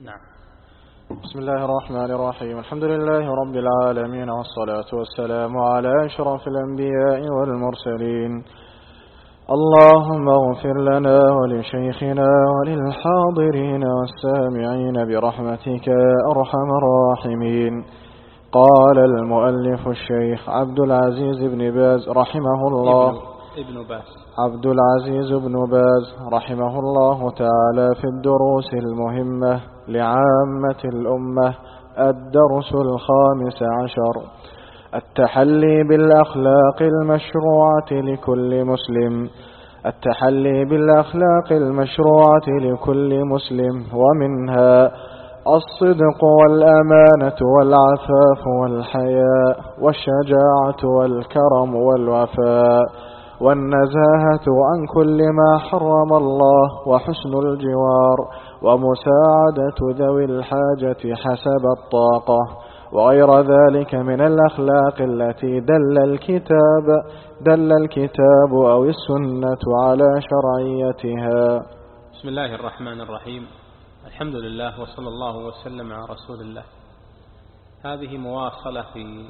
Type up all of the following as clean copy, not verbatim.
نعم. بسم الله الرحمن الرحيم. الحمد لله رب العالمين، والصلاة والسلام على أشرف الأنبياء والمرسلين. اللهم اغفر لنا ولشيخنا وللحاضرين والسامعين برحمتك يا أرحم الراحمين. قال المؤلف الشيخ عبد العزيز بن باز رحمه الله عبد العزيز بن باز رحمه الله تعالى في الدروس المهمة لعامة الأمة: الدرس 15، التحلي بالأخلاق المشروعة لكل مسلم. التحلي بالأخلاق المشروعة لكل مسلم، ومنها الصدق والأمانة والعفاف والحياء والشجاعة والكرم والوفاء والنزاهة عن كل ما حرم الله، وحسن الجوار، ومساعدة ذوي الحاجة حسب الطاقة، وغير ذلك من الأخلاق التي دل الكتاب أو السنة على شرعيتها. بسم الله الرحمن الرحيم. الحمد لله، وصلى الله وسلم على رسول الله. هذه مواصلة في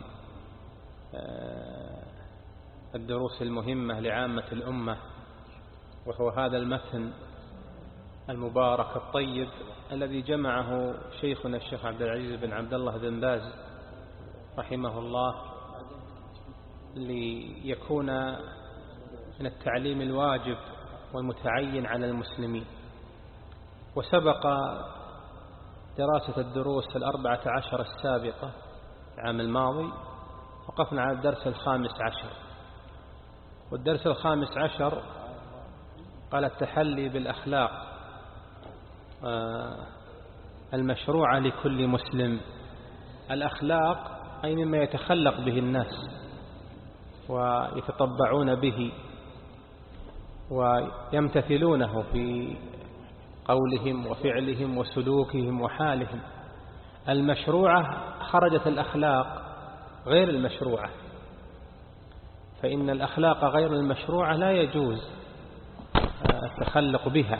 الدروس المهمة لعامة الأمة، وهو هذا المتن المبارك الطيب الذي جمعه شيخنا الشيخ عبد العزيز بن عبد الله بن باز رحمه الله، ليكون من التعليم الواجب والمتعين على المسلمين. وسبق دراسة الدروس 14 السابقة العام الماضي، وقفنا على الدرس 15، والدرس 15 قال التحلي بالأخلاق المشروعة لكل مسلم. الأخلاق أي مما يتخلق به الناس ويتطبعون به ويمتثلونه في قولهم وفعلهم وسلوكهم وحالهم. المشروعة خرجت الأخلاق غير المشروعة، فإن الأخلاق غير المشروعة لا يجوز التخلق بها،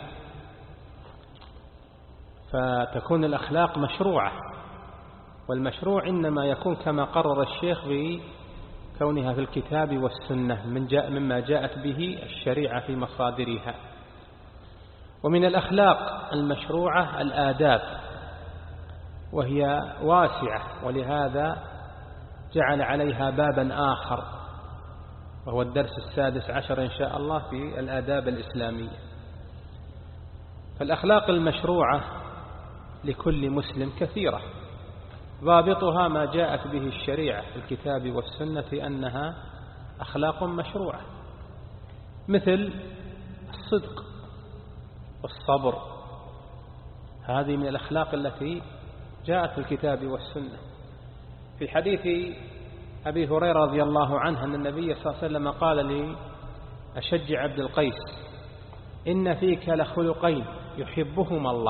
فتكون الأخلاق مشروعة. والمشروع إنما يكون كما قرر الشيخ بكونها في الكتاب والسنة مما جاءت به الشريعة في مصادرها. ومن الأخلاق المشروعة الآداب، وهي واسعة، ولهذا جعل عليها بابا آخر، وهو الدرس 16 إن شاء الله في الآداب الإسلامية. فالأخلاق المشروعة لكل مسلم كثيرة، ضابطها ما جاءت به الشريعة في الكتاب والسنة أنها أخلاق مشروعة، مثل الصدق والصبر. هذه من الأخلاق التي جاءت في الكتاب والسنة. في حديث أبي هريرة رضي الله عنه أن النبي صلى الله عليه وسلم قال لأشج عبد القيس: إن فيك لخلقين يحبهما الله،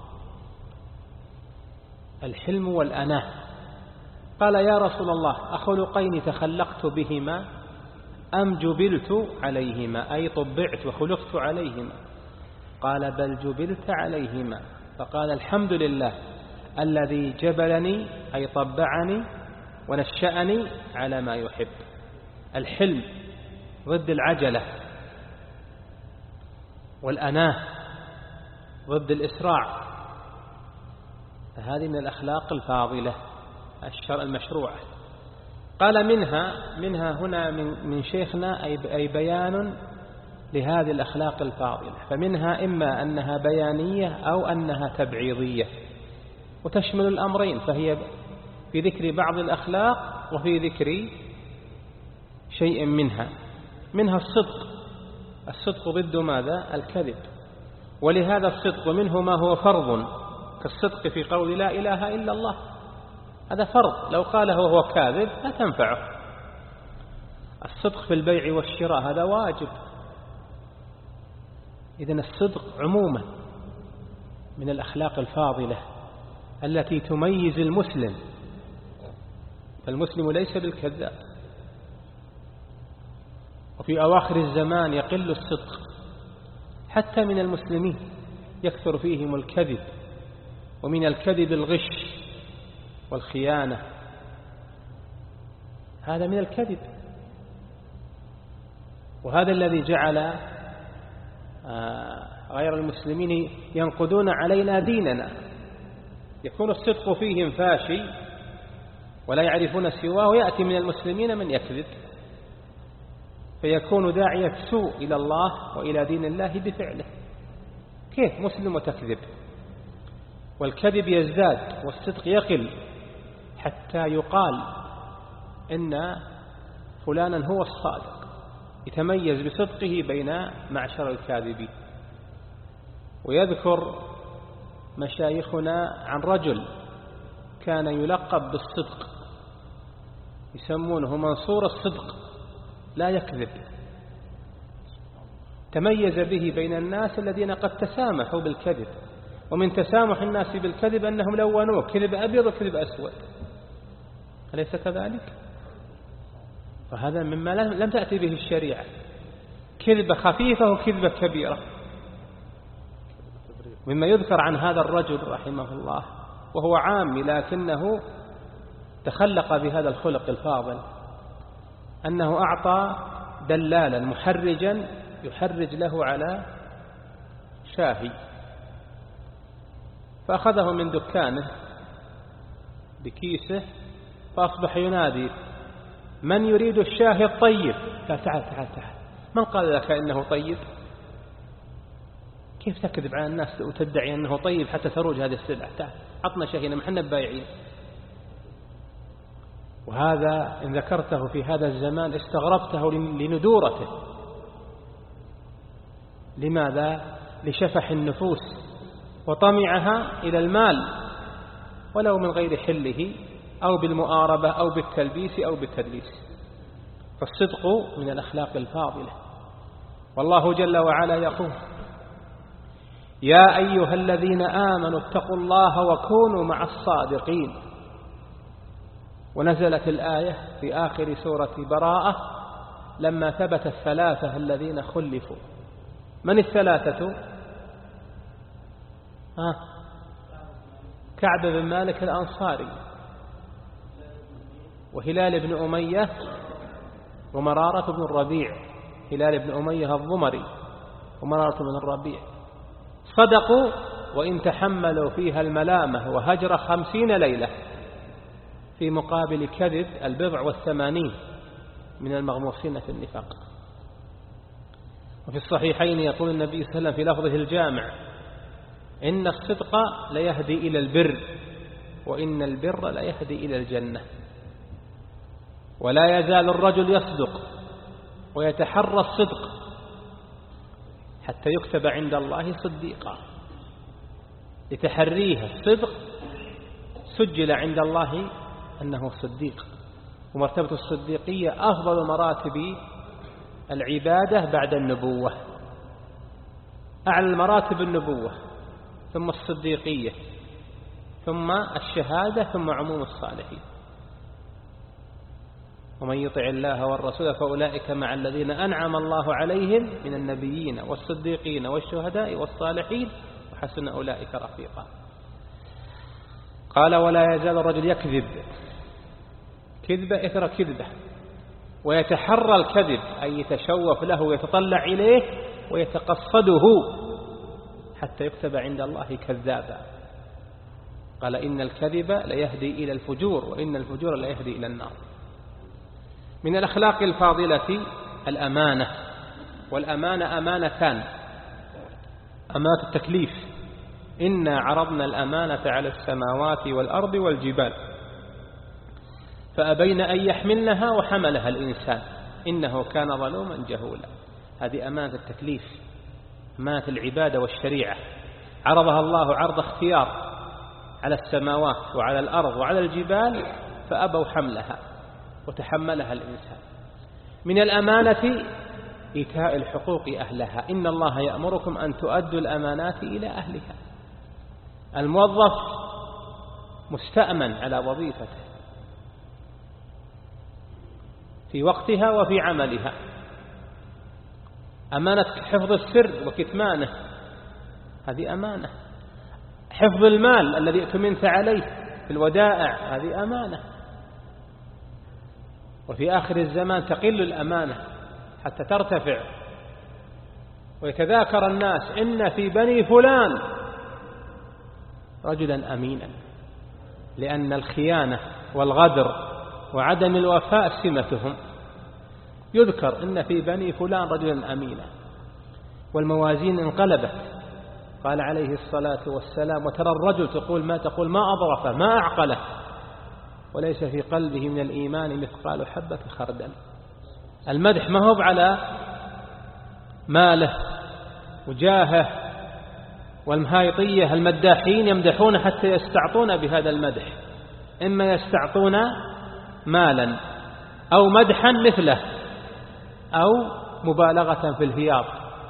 الحلم والأناة. قال: يا رسول الله، أخلقين تخلقت بهما أم جبلت عليهما، أي طبعت وخلقت عليهما؟ قال: بل جبلت عليهما. فقال: الحمد لله الذي جبلني، أي طبعني ونشأني على ما يحب. الحلم ضد العجلة، والأناة ضد الإسراع. هذه من الأخلاق الفاضلة المشروعة. قال منها هنا من شيخنا أي بيان لهذه الأخلاق الفاضلة، فمنها إما أنها بيانية أو أنها تبعيضية، وتشمل الأمرين، فهي في ذكر بعض الأخلاق وفي ذكر شيء منها الصدق ضد ماذا؟ الكذب. ولهذا الصدق منه ما هو فرض، كالصدق في قول لا إله إلا الله، هذا فرض، لو قاله وهو كاذب لا تنفعه. الصدق في البيع والشراء هذا واجب. إذن الصدق عموما من الأخلاق الفاضلة التي تميز المسلم، فالمسلم ليس بالكذاب. وفي أواخر الزمان يقل الصدق حتى من المسلمين، يكثر فيهم الكذب ومن الكذب الغش والخيانة، هذا من الكذب. وهذا الذي جعل غير المسلمين ينقضون علينا ديننا، يكون الصدق فيهم فاشي ولا يعرفون سواه، ويأتي من المسلمين من يكذب، فيكون داعية سوء إلى الله وإلى دين الله بفعله. كيف مسلم وتكذب؟ والكذب يزداد والصدق يقل حتى يقال إن فلانا هو الصادق، يتميز بصدقه بين معشر الكاذبين. ويذكر مشايخنا عن رجل كان يلقب بالصدق، يسمونه منصور الصدق، لا يكذب، تميز به بين الناس الذين قد تسامحوا بالكذب. ومن تسامح الناس بالكذب أنهم لونوه كذب أبيض وكذب أسود، أليس كذلك؟ فهذا مما لم تأتي به الشريعة، كذبة خفيفة وكذبة كبيرة. مما يذكر عن هذا الرجل رحمه الله وهو عام لكنه تخلق بهذا الخلق الفاضل، أنه أعطى دلالا محرجا يحرج له على شاهي، فأخذه من دكانه بكيسه فأصبح ينادي: من يريد الشاهي الطيب؟ قال: تعال تعال تعال. من قال لك إنه طيب؟ كيف تكذب على الناس وتدعي أنه طيب حتى تروج هذه السلعة؟ تعال عطنا شاهينا، محنا بايعين. وهذا إن ذكرته في هذا الزمان استغربته لندورته. لماذا؟ لشفح النفوس وطمعها إلى المال ولو من غير حله، أو بالمؤاربة أو بالتلبيس أو بالتدليس. فالصدق من الأخلاق الفاضلة. والله جل وعلا يقول: يا أيها الذين آمنوا اتقوا الله وكونوا مع الصادقين. ونزلت الآية في آخر سورة براءة لما ثبت الثلاثة الذين خلفوا. من الثلاثة؟ كعب بن مالك الأنصاري، وهلال بن أمية، ومرارة بن الربيع. هلال بن أمية الضمري ومرارة بن الربيع صدقوا وإن تحملوا فيها الملامة وهجر 50 ليلة، في مقابل كذب 80 من المغموسين في النفاق. وفي الصحيحين يقول النبي صلى الله عليه وسلم في لفظه الجامع: إن الصدق ليهدي إلى البر، وإن البر ليهدي إلى الجنة. ولا يزال الرجل يصدق ويتحرى الصدق حتى يكتب عند الله صديقا. لتحريه الصدق سجل عند الله أنه صديق. ومرتبة الصديقية أفضل مراتب العبادة بعد النبوة، أعلى المراتب النبوة، ثم الصديقية، ثم الشهادة، ثم عموم الصالحين. ومن يطع الله والرسول فأولئك مع الذين أنعم الله عليهم من النبيين والصديقين والشهداء والصالحين وحسن أولئك رفيقا. قال: ولا يزال الرجل يكذب كذبة إثر كذبة، ويتحرى الكذب أي يتشوف له ويتطلع إليه ويتقصده حتى يكتب عند الله كذابا. قال: إن الكذب ليهدي إلى الفجور، وإن الفجور ليهدي إلى النار. من الأخلاق الفاضلة الأمانة. والأمانة أمانتان: أمانة التكليف، إنا عرضنا الأمانة على السماوات والأرض والجبال فأبين أن يحملنها وحملها الإنسان إنه كان ظلوما جهولا. هذه أمانة التكليف، أمانة العبادة والشريعة. عرضها الله عرض اختيار على السماوات وعلى الأرض وعلى الجبال فأبوا حملها وتحملها الإنسان. من الأمانة إيتاء الحقوق أهلها. إن الله يأمركم أن تؤدوا الأمانات إلى أهلها. الموظف مستأمن على وظيفته في وقتها وفي عملها. أمانة حفظ السر وكتمانه، هذه أمانة. حفظ المال الذي ائتمنت عليه في الودائع هذه أمانة، وفي آخر الزمان تقل الأمانة حتى ترتفع، ويتذاكر الناس إن في بني فلان رجلا أمينا، لأن الخيانة والغدر وعدم الوفاء سمتهم. يذكر إن في بني فلان رجلا أمينا، والموازين انقلبت. قال عليه الصلاة والسلام: وترى الرجل تقول ما أضرفه ما أعقله، وليس في قلبه من الإيمان مثقال حبة خردل. المدح ما هو على ماله وجاهه، والمهايطية المداحين يمدحون حتى يستعطون بهذا المدح، إما يستعطون مالا أو مدحا مثله أو مبالغة في الهياط.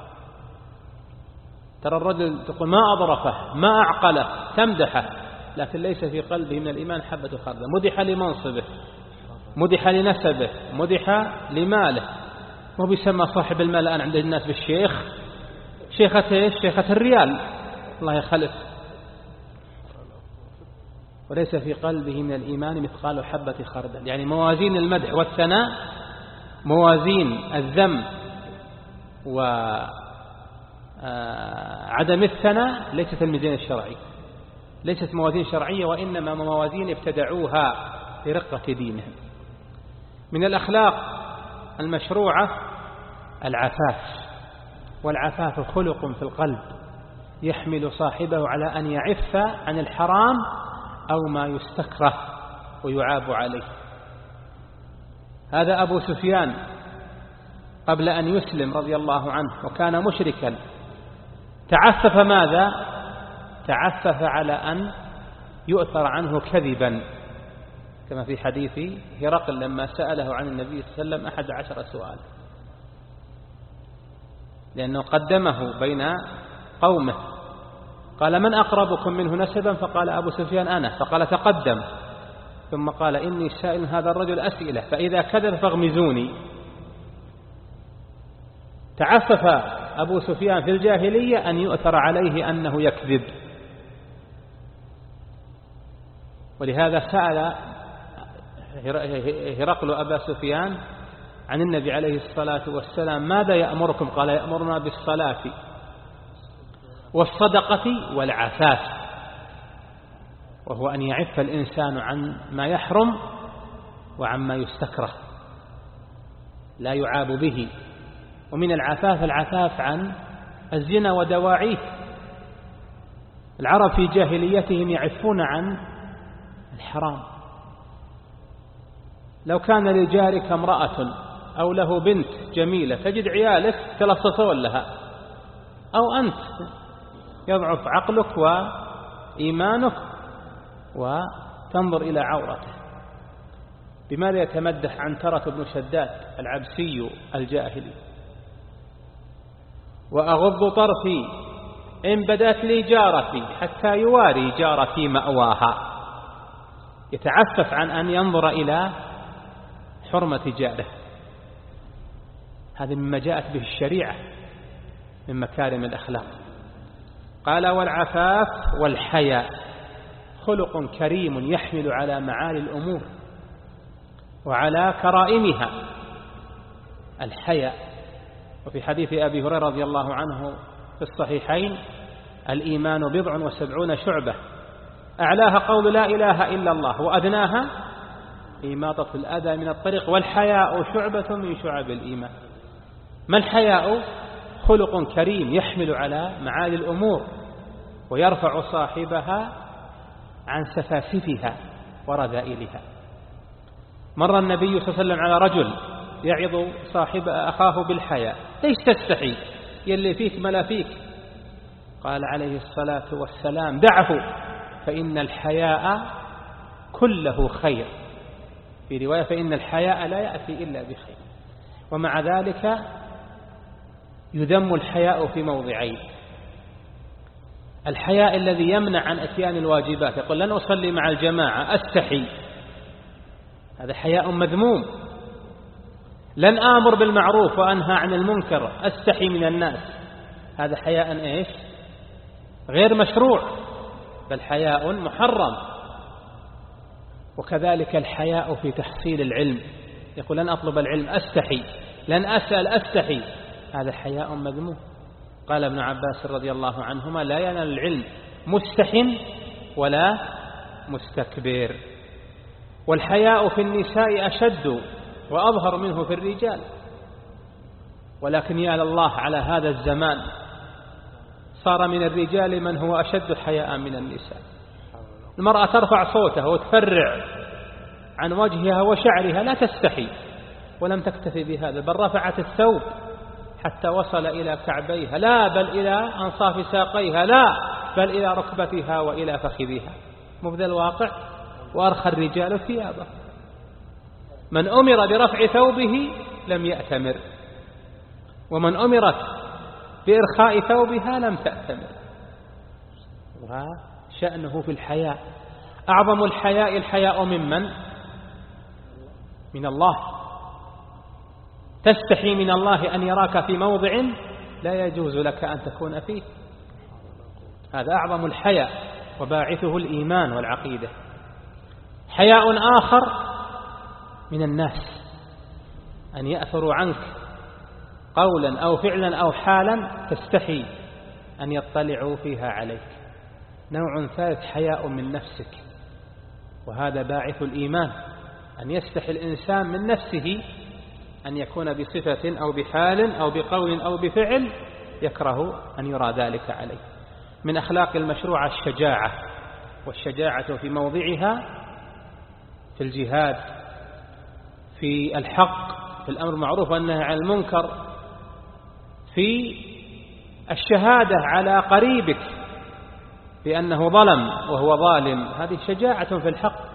ترى الرجل تقول ما أضرفه ما أعقله، تمدحه، لكن ليس في قلبه من الإيمان حبة خردل. مدح لمنصبه، مدح لنسبه، مدح لماله. مو بيسمى صاحب المال الآن عند الناس بالشيخ، شيخة ايش؟ شيخة الريال، الله يخلف. وليس في قلبه من الإيمان مثقال حبة خردل. يعني موازين المدح والثناء، موازين الذم وعدم الثناء ليست الميزان الشرعي، ليست موازين شرعية، وإنما موازين ابتدعوها لرقة دينهم. من الأخلاق المشروعة العفاف، والعفاف خلق في القلب يحمل صاحبه على أن يعف عن الحرام أو ما يستكره ويعاب عليه. هذا أبو سفيان قبل أن يسلم رضي الله عنه وكان مشركا، تعفف ماذا؟ تعفف على أن يؤثر عنه كذبا، كما في حديث هرقل لما سأله عن النبي صلى الله عليه وسلم 11 سؤال، لأنه قدمه بين قومه. قال: من أقربكم منه نسبا؟ فقال أبو سفيان: أنا. فقال: تقدم. ثم قال: إني سائل هذا الرجل أسئلة، فإذا كذب فاغمزوني. تعفف أبو سفيان في الجاهلية أن يؤثر عليه أنه يكذب، ولهذا سأل هرقل أبا سفيان عن النبي عليه الصلاة والسلام: ماذا يأمركم؟ قال: يأمرنا بالصلاة والصدقة والعفاف، وهو أن يعف الإنسان عن ما يحرم وعما يستكره لا يعاب به. ومن العفاف العفاف عن الزنا ودواعيه. العرب في جاهليتهم يعفون عن الحرام. لو كان لجارك امرأة أو له بنت جميلة تجد عيالك تلصصون لها، أو أنت يضعف عقلك وإيمانك وتنظر إلى عورته. بماذا يتمدح عنترة بن شداد العبسي الجاهلي؟ وأغض طرفي إن بدت لي جارتي حتى يواري جارتي مأواها. يتعفف عن أن ينظر إلى حرمة جاره. هذا مما جاءت به الشريعة من مكارم الأخلاق. قال: والعفاف والحياء خلق كريم يحمل على معالي الأمور وعلى كرائمها. الحياء، وفي حديث أبي هريرة رضي الله عنه في الصحيحين: الإيمان 70 شعبة، أعلاها قول لا إله إلا الله، وأدناها إماطة الأذى من الطريق، والحياء شعبة من شعب الإيمان. ما الحياء؟ خلق كريم يحمل على معالي الأمور ويرفع صاحبها عن سفاسفها ورذائلها. مر النبي صلى الله عليه وسلم على رجل يعظ صاحب أخاه بالحياء: ليش تستحي؟ يلي فيك ملا فيك. قال عليه الصلاة والسلام: دعه فإن الحياء كله خير. في رواية: فإن الحياء لا يأتي إلا بخير. ومع ذلك يذم الحياء في موضعين: الحياء الذي يمنع عن أتيان الواجبات، يقول: لن أصلي مع الجماعة أستحي، هذا حياء مذموم. لن آمر بالمعروف وأنهى عن المنكر أستحي من الناس، هذا حياء إيش؟ غير مشروع. بل حياء محرم. وكذلك الحياء في تحصيل العلم، يقول لن أطلب العلم أستحي، لن أسأل أستحي، هذا حياء مذموم. قال ابن عباس رضي الله عنهما لا ينال العلم مستحن ولا مستكبر. والحياء في النساء أشد وأظهر منه في الرجال، ولكن يا لله على هذا الزمان صار من الرجال من هو أشد حياء من النساء. المرأة ترفع صوتها وتفرع عن وجهها وشعرها لا تستحي، ولم تكتفي بهذا بل رفعت الثوب حتى وصل إلى كعبيها، لا بل إلى أنصاف ساقيها، لا بل إلى ركبتها وإلى فخذها. مبذل الواقع. وأرخى الرجال ثيابه، من أمر برفع ثوبه لم يأتمر، ومن أمرت بإرخاء ثوبها لم تأتمر. وشأنه في الحياء. أعظم الحياء الحياء ممن؟ من الله. تستحي من الله أن يراك في موضع لا يجوز لك أن تكون فيه، هذا أعظم الحياء وباعثه الإيمان والعقيدة. حياء آخر من الناس، أن يأثروا عنك قولا أو فعلا أو حالا تستحي أن يطلعوا فيها عليك. نوع ثالث حياء من نفسك، وهذا باعث الإيمان، أن يستحي الإنسان من نفسه أن يكون بصفة أو بحال أو بقول أو بفعل يكره أن يرى ذلك عليه. من أخلاق المشروع الشجاعة، والشجاعة في موضعها في الجهاد، في الحق، في الأمر المعروف والنهي عن المنكر، في الشهادة على قريبك بأنه ظلم وهو ظالم، هذه شجاعة في الحق.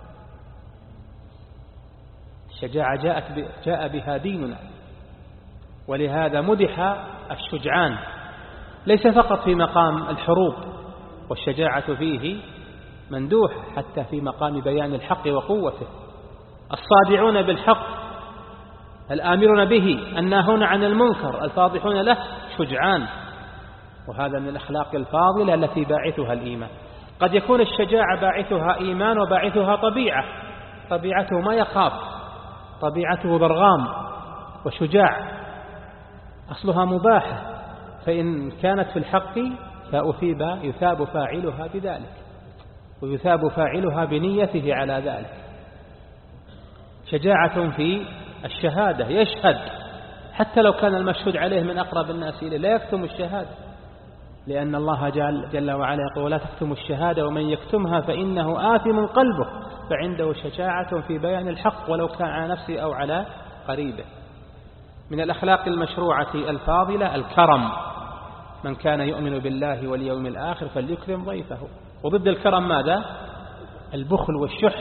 الشجاعة جاء بها ديننا، ولهذا مدح الشجعان ليس فقط في مقام الحروب، والشجاعة فيه مندوح حتى في مقام بيان الحق وقوته. الصادعون بالحق، الآمرون به، الناهون عن المنكر، الفاضحون له، شجعان. وهذا من الأخلاق الفاضلة التي باعثها الإيمان. قد يكون الشجاعة باعثها إيمان وباعثها طبيعة، طبيعته ما يخاف، طبيعته ضرغام وشجاع، أصلها مباحة، فإن كانت في الحق يثاب فاعلها بذلك، ويثاب فاعلها بنيته على ذلك. شجاعة في الشهادة، يشهد حتى لو كان المشهود عليه من أقرب الناس إليه، لا يكتم الشهادة، لأن الله جل وعلا يقول لا تكتموا الشهادة ومن يكتمها فإنه آثم قلبه، فعنده شجاعة في بيان الحق ولو كان على نفسه أو على قريبه. من الأخلاق المشروعة الفاضلة الكرم، من كان يؤمن بالله واليوم الآخر فليكرم ضيفه. وضد الكرم ماذا؟ البخل والشح،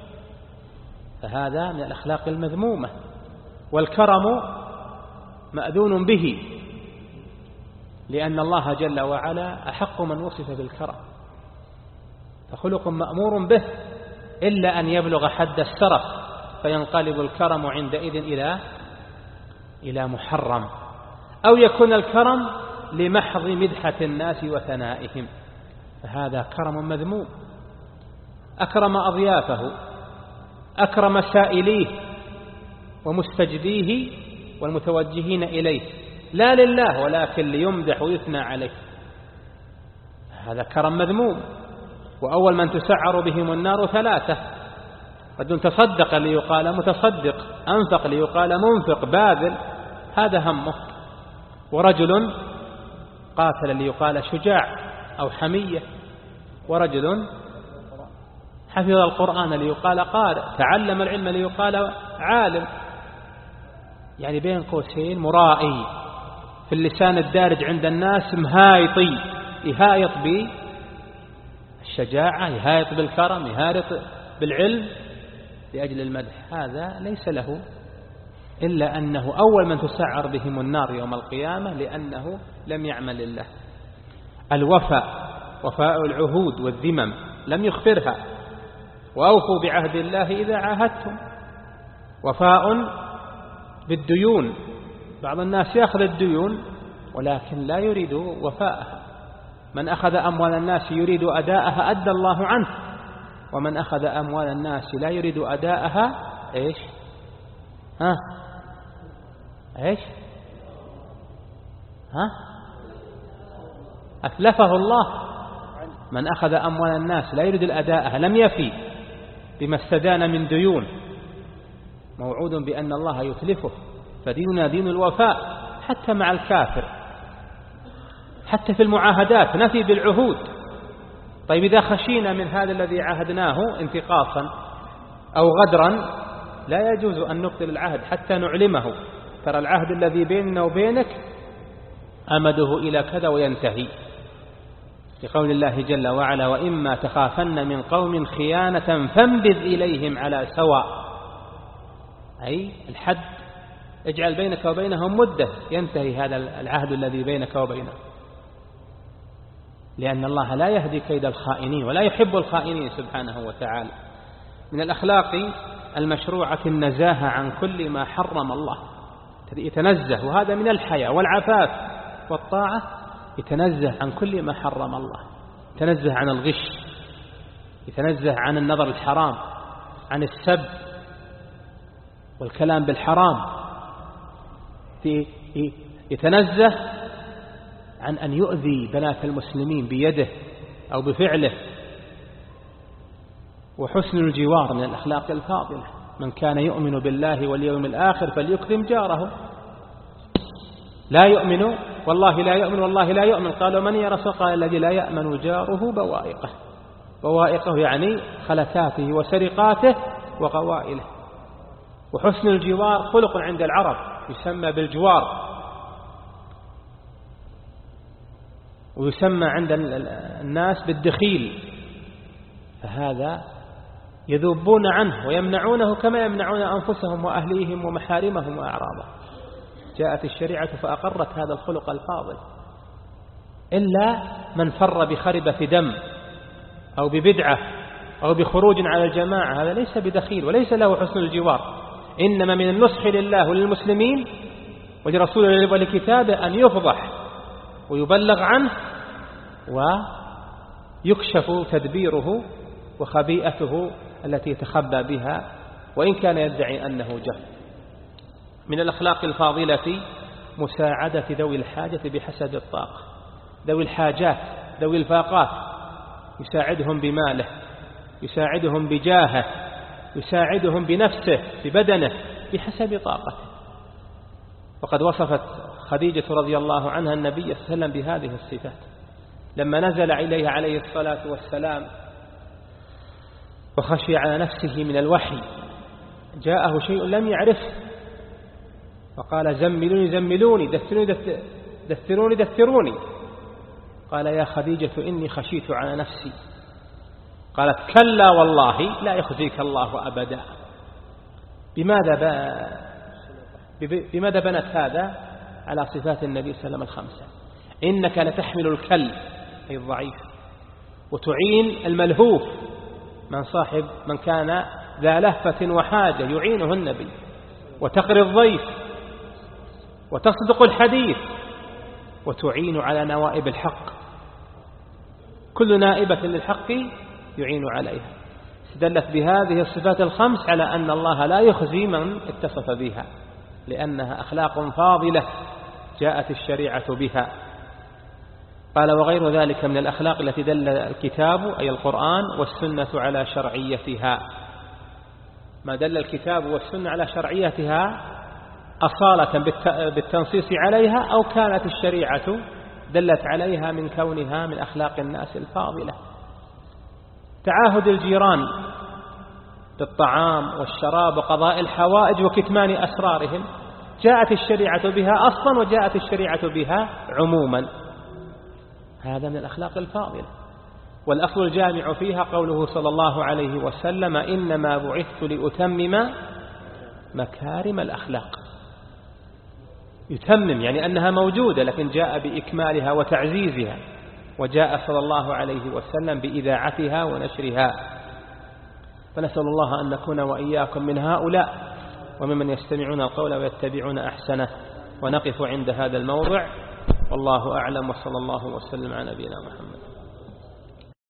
فهذا من الأخلاق المذمومة. والكرم مأذون به، لأن الله جل وعلا أحق من وصف بالكرم، فخلق مأمور به إلا أن يبلغ حد السرف فينقلب الكرم عندئذ إلى محرم، أو يكون الكرم لمحض مدحة الناس وثنائهم، فهذا كرم مذموم. أكرم أضيافه، أكرم سائليه ومستجديه والمتوجهين إليه، لا لله ولكن ليمدح ويثنى عليه، هذا كرم مذموم. وأول من تسعر بهم النار ثلاثة: رجل تصدق ليقال متصدق، أنفق ليقال منفق، باذل، هذا همه، ورجل قاتل ليقال شجاع أو حمية، ورجل حفظ القرآن ليقال قارئ، تعلم العلم ليقال عالم. يعني بين قوسين مرائي، في اللسان الدارج عند الناس مهايطي، يهايط بالشجاعة، يهايط بالكرم، يهايط بالعلم لأجل المدح، هذا ليس له إلا أنه أول من تسعر بهم النار يوم القيامة لأنه لم يعمل لله. الوفاء، وفاء العهود والذمم، لم يخفرها. وأوفوا بعهد الله إذا عاهدتم. وفاء بالديون، بعض الناس يأخذ الديون ولكن لا يريد وفاءها، من أخذ أموال الناس يريد أداءها أدى الله عنه، ومن أخذ أموال الناس لا يريد أداءها إيش؟ إيش؟ أتلفه الله. من أخذ أموال الناس لا يريد الأداءها لم يفي بما استدان من ديون، موعود بأن الله يتلفه. فديننا دين الوفاء حتى مع الكافر، حتى في المعاهدات نفي بالعهود. طيب إذا خشينا من هذا الذي عاهدناه انتقاصا أو غدرا لا يجوز أن نبطل العهد حتى نعلمه ترى العهد الذي بيننا وبينك أمده إلى كذا وينتهي، لقول الله جل وعلا: وإما تخافن من قوم خيانة فانبذ إليهم على سواء. أي الحد اجعل بينك وبينهم مدة ينتهي هذا العهد الذي بينك وبينهم، لأن الله لا يهدي كيد الخائنين ولا يحب الخائنين سبحانه وتعالى. من الأخلاق المشروعة النزاهة عن كل ما حرم الله، يتنزه، وهذا من الحياء والعفاف والطاعة، يتنزه عن كل ما حرم الله، يتنزه عن الغش، يتنزه عن النظر الحرام، عن السب والكلام بالحرام، يتنزه عن أن يؤذي بنات المسلمين بيده أو بفعله. وحسن الجوار من الأخلاق الفاضلة، من كان يؤمن بالله واليوم الآخر فليكرم جاره. لا يؤمن والله لا يؤمن والله لا يؤمن. قالوا من يا رسول؟ قال الذي لا يأمن جاره بوائقه. بوائقه يعني خلتاته وسرقاته وغوائله. وحسن الجوار خلق عند العرب يسمى بالجوار، ويسمى عند الناس بالدخيل، فهذا يذوبون عنه ويمنعونه كما يمنعون أنفسهم وأهليهم ومحارمهم وأعراضهم. جاءت الشريعة فأقرت هذا الخلق الفاضل، إلا من فر بخربة دم أو ببدعة أو بخروج على الجماعة، هذا ليس بدخيل وليس له حسن الجوار. إنما من النصح لله وللمسلمين ولرسوله ولكتابه أن يفضح ويبلغ عنه ويكشف تدبيره وخبيئته التي يتخبى بها وإن كان يدعي أنه جهل. من الأخلاق الفاضلة مساعدة ذوي الحاجة بحسب الطاقة، ذوي الحاجات ذوي الفاقات، يساعدهم بماله، يساعدهم بجاهه، يساعدهم بنفسه ببدنه بحسب طاقته. وقد وصفت خديجة رضي الله عنها النبي صلى الله عليه وسلم بهذه الصفات لما نزل إليه عليه الصلاة والسلام وخشي على نفسه من الوحي، جاءه شيء لم يعرفه فقال: زملوني زملوني، دثروني دثروني دثروني. قال: يا خديجة إني خشيت على نفسي. قالت: كلا والله لا يخزيك الله أبدا. بماذا بنت هذا؟ على صفات النبي صلى الله عليه وسلم الخمسة: إنك لتحمل الكل أي الضعيف، وتعين الملهوف من كان ذا لهفة وحاجة يعينه النبي، وتقري الضيف، وتصدق الحديث، وتعين على نوائب الحق. كل نائبة للحق يعين عليها. استدلت بهذه الصفات الخمس على أن الله لا يخزي من اتصف بها، لأنها أخلاق فاضلة جاءت الشريعة بها. قال: وغير ذلك من الأخلاق التي دل الكتاب أي القرآن والسنة على شرعيتها. ما دل الكتاب والسنة على شرعيتها أصالة بالتنصيص عليها، أو كانت الشريعة دلت عليها من كونها من أخلاق الناس الفاضلة. تعاهد الجيران بالطعام والشراب وقضاء الحوائج وكتمان أسرارهم، جاءت الشريعة بها أصلا وجاءت الشريعة بها عموما. هذا من الأخلاق الفاضلة. والأصل الجامع فيها قوله صلى الله عليه وسلم: إنما بعثت لأتمم مكارم الأخلاق. يتمم يعني أنها موجودة، لكن جاء بإكمالها وتعزيزها، وجاء صلى الله عليه وسلم بإذاعتها ونشرها. فنسأل الله أن نكون وإياكم من هؤلاء وممن يستمعون القول ويتبعون أحسنه. ونقف عند هذا الموضع. والله أعلم، وصلى الله وسلم على نبينا محمد.